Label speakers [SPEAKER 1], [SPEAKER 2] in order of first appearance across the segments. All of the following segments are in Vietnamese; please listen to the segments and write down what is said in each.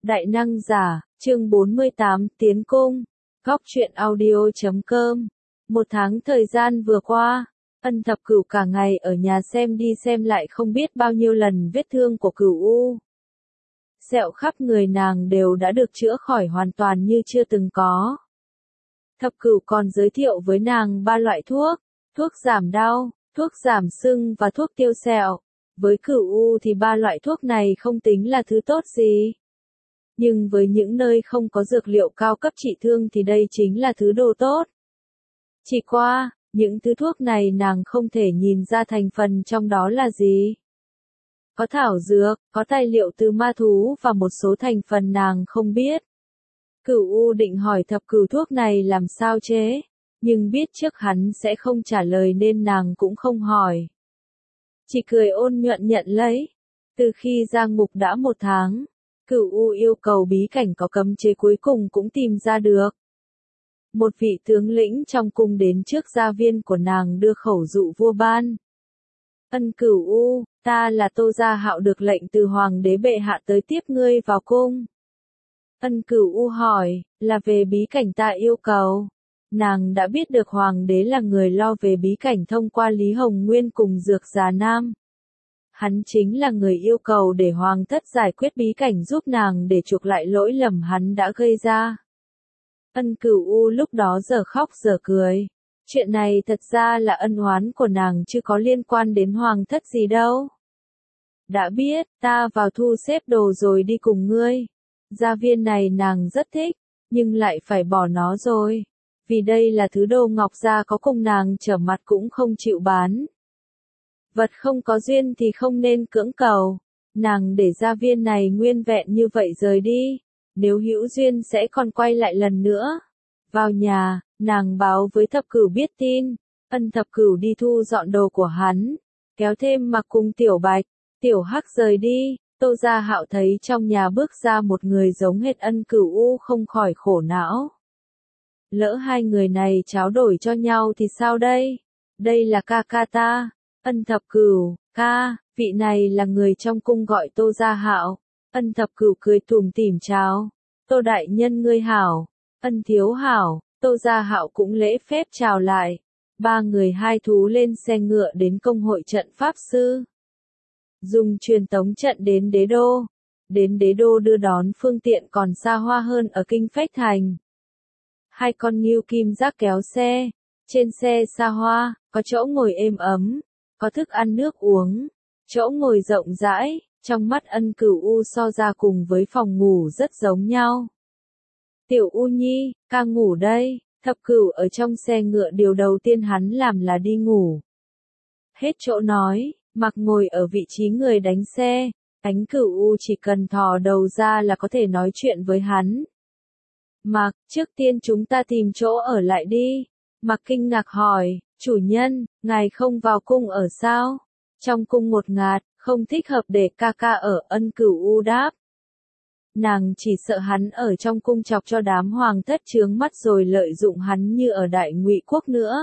[SPEAKER 1] Đại năng giả, chương 48, tiến cung. Góc truyện audio.com. Một tháng thời gian vừa qua, Ân Thập Cửu cả ngày ở nhà xem đi xem lại không biết bao nhiêu lần vết thương của Cửu U. Sẹo khắp người nàng đều đã được chữa khỏi hoàn toàn như chưa từng có. Thập Cửu còn giới thiệu với nàng 3 loại thuốc, thuốc giảm đau, thuốc giảm sưng và thuốc tiêu sẹo. Với Cửu U thì 3 loại thuốc này không tính là thứ tốt gì. Nhưng với những nơi không có dược liệu cao cấp trị thương thì đây chính là thứ đồ tốt. Chỉ qua, những thứ thuốc này nàng không thể nhìn ra thành phần trong đó là gì. Có thảo dược, có tài liệu từ ma thú và một số thành phần nàng không biết. Cửu U định hỏi Thập Cửu thuốc này làm sao chế, nhưng biết trước hắn sẽ không trả lời nên nàng cũng không hỏi. Chỉ cười ôn nhuận nhận lấy. Từ khi ra ngục đã 1 tháng, Cửu U yêu cầu bí cảnh có cấm chế cuối cùng cũng tìm ra được. Một vị tướng lĩnh trong cung đến trước gia viên của nàng đưa khẩu dụ vua ban. Ân Cửu U, ta là Tô Gia Hạo được lệnh từ Hoàng đế bệ hạ tới tiếp ngươi vào cung. Ân Cửu U hỏi, là về bí cảnh ta yêu cầu. Nàng đã biết được Hoàng đế là người lo về bí cảnh thông qua Lý Hồng Nguyên cùng Dược Già Nam. Hắn chính là người yêu cầu để Hoàng thất giải quyết bí cảnh giúp nàng để chuộc lại lỗi lầm hắn đã gây ra. Ân Cửu U lúc đó giờ khóc giờ cười. Chuyện này thật ra là ân oán của nàng chứ có liên quan đến Hoàng thất gì đâu. Đã biết, ta vào thu xếp đồ rồi đi cùng ngươi. Gia viên này nàng rất thích, nhưng lại phải bỏ nó rồi. Vì đây là thứ đồ ngọc gia có cùng nàng trở mặt cũng không chịu bán. Vật không có duyên thì không nên cưỡng cầu. Nàng để gia viên này nguyên vẹn như vậy rời đi. Nếu hữu duyên sẽ còn quay lại lần nữa. Vào nhà, nàng báo với Thập Cửu biết tin. Ân Thập Cửu đi thu dọn đồ của hắn. Kéo thêm mặc cùng Tiểu Bạch, Tiểu Hắc rời đi. Tô Gia Hạo thấy trong nhà bước ra một người giống hệt Ân Cửu U không khỏi khổ não. Lỡ hai người này tráo đổi cho nhau thì sao đây? Đây là ca ca ta. Ân Thập Cửu, ca, vị này là người trong cung gọi Tô Gia Hạo. Ân Thập Cửu cười tủm tỉm chào. Tô đại nhân ngươi hảo. Ân thiếu hảo. Tô Gia Hạo cũng lễ phép chào lại. 3 người 2 thú lên xe ngựa đến công hội trận pháp sư. Dùng truyền tống trận đến đế đô. Đến đế đô đưa đón phương tiện còn xa hoa hơn ở Kinh Phách Thành. 2 con ngưu kim giác kéo xe. Trên xe xa hoa, có chỗ ngồi êm ấm, có thức ăn nước uống, chỗ ngồi rộng rãi, trong mắt Ân Cửu U so ra cùng với phòng ngủ rất giống nhau. Tiểu U Nhi, ca ngủ đây. Thập Cửu ở trong xe ngựa điều đầu tiên hắn làm là đi ngủ. Hết chỗ nói, mặc ngồi ở vị trí người đánh xe, Ánh Cửu U chỉ cần thò đầu ra là có thể nói chuyện với hắn. Mặc, trước tiên chúng ta tìm chỗ ở lại đi. Mặc kinh ngạc hỏi, chủ nhân, ngài không vào cung ở sao? Trong cung một ngạt, không thích hợp để ca ca ở. Ân Cửu U đáp. Nàng chỉ sợ hắn ở trong cung chọc cho đám hoàng thất chướng mắt rồi lợi dụng hắn như ở Đại Ngụy quốc nữa.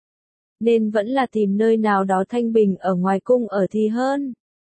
[SPEAKER 1] Nên vẫn là tìm nơi nào đó thanh bình ở ngoài cung ở thì hơn.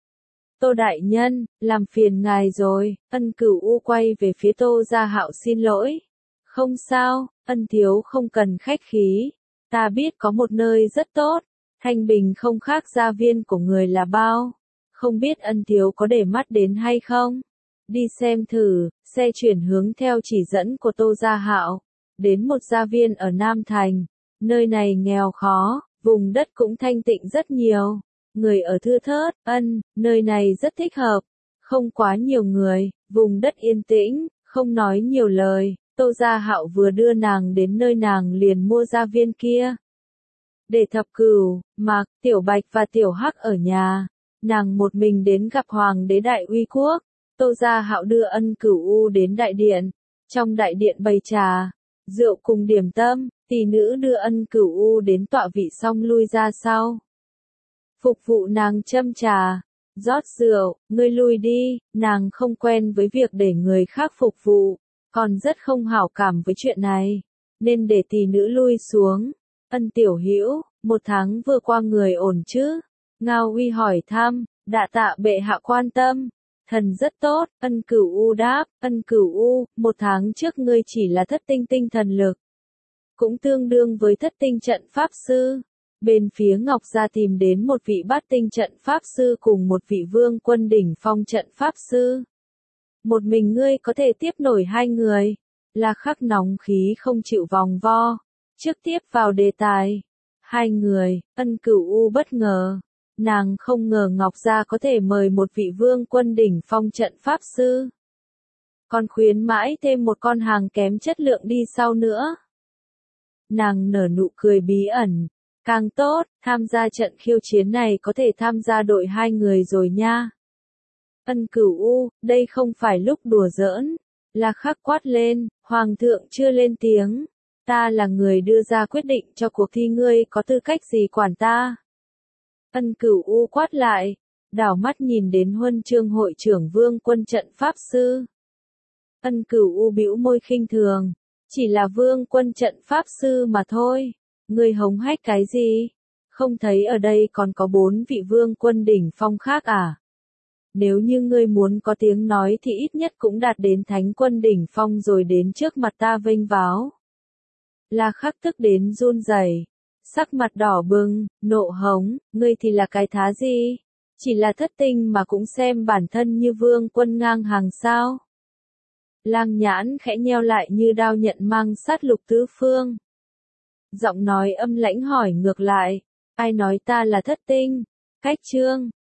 [SPEAKER 1] Tô đại nhân, làm phiền ngài rồi. Ân Cửu U quay về phía Tô Gia Hạo xin lỗi. Không sao, Ân thiếu không cần khách khí. Ta biết có một nơi rất tốt. Thanh bình không khác gia viên của người là bao. Không biết Ân thiếu có để mắt đến hay không? Đi xem thử. Xe chuyển hướng theo chỉ dẫn của Tô Gia Hạo. Đến một gia viên ở Nam Thành. Nơi này nghèo khó, vùng đất cũng thanh tịnh rất nhiều. Người ở thưa thớt. Nơi này rất thích hợp. Không quá nhiều người, vùng đất yên tĩnh, không nói nhiều lời. Tô Gia Hạo vừa đưa nàng đến nơi nàng liền mua gia viên kia. Để Thập Cửu, Mạc, Tiểu Bạch và Tiểu Hắc ở nhà. Nàng một mình đến gặp Hoàng đế Đại Uy Quốc. Tô Gia Hạo đưa Ân Cửu U đến đại điện. Trong đại điện bày trà, rượu cùng điểm tâm, tỷ nữ đưa Ân Cửu U đến tọa vị xong lui ra sau. Phục vụ nàng châm trà, rót rượu, ngươi lui đi. Nàng không quen với việc để người khác phục vụ, còn rất không hảo cảm với chuyện này, nên để tỷ nữ lui xuống. Ân tiểu hữu, 1 tháng vừa qua người ổn chứ? Ngao Uy hỏi thăm. Đa tạ bệ hạ quan tâm. Thần rất tốt, Ân Cửu U đáp, Ân Cửu U, 1 tháng trước ngươi chỉ là thất tinh tinh thần lực. Cũng tương đương với thất tinh trận pháp sư. Bên phía Ngọc Gia tìm đến một vị bát tinh trận pháp sư cùng một vị vương quân đỉnh phong trận pháp sư. Một mình ngươi có thể tiếp nổi 2 người. La Khắc nóng khí không chịu vòng vo. Trước tiếp vào đề tài. 2 người, Ân Cửu U bất ngờ. Nàng không ngờ Ngọc Gia có thể mời một vị vương quân đỉnh phong trận pháp sư. Còn khuyến mãi thêm một con hàng kém chất lượng đi sau nữa. Nàng nở nụ cười bí ẩn. Càng tốt, tham gia trận khiêu chiến này có thể tham gia đội 2 người rồi nha. Ân Cửu U, đây không phải lúc đùa giỡn. La Khắc quát lên, Hoàng thượng chưa lên tiếng. Ta là người đưa ra quyết định cho cuộc thi, ngươi có tư cách gì quản ta? Ân Cửu U quát lại, đảo mắt nhìn đến huân chương hội trưởng vương quân trận pháp sư. Ân Cửu U bĩu môi khinh thường, chỉ là vương quân trận pháp sư mà thôi. Ngươi hống hách cái gì? Không thấy ở đây còn có 4 vị vương quân đỉnh phong khác à? Nếu như ngươi muốn có tiếng nói thì ít nhất cũng đạt đến thánh quân đỉnh phong rồi đến trước mặt ta vênh váo. La Khắc tức đến run rẩy, sắc mặt đỏ bừng, nộ hống, ngươi thì là cái thá gì? Chỉ là thất tinh mà cũng xem bản thân như vương quân ngang hàng sao? Lang nhãn khẽ nheo lại như đao nhận mang sát lục tứ phương. Giọng nói âm lãnh hỏi ngược lại, ai nói ta là thất tinh? Cách chương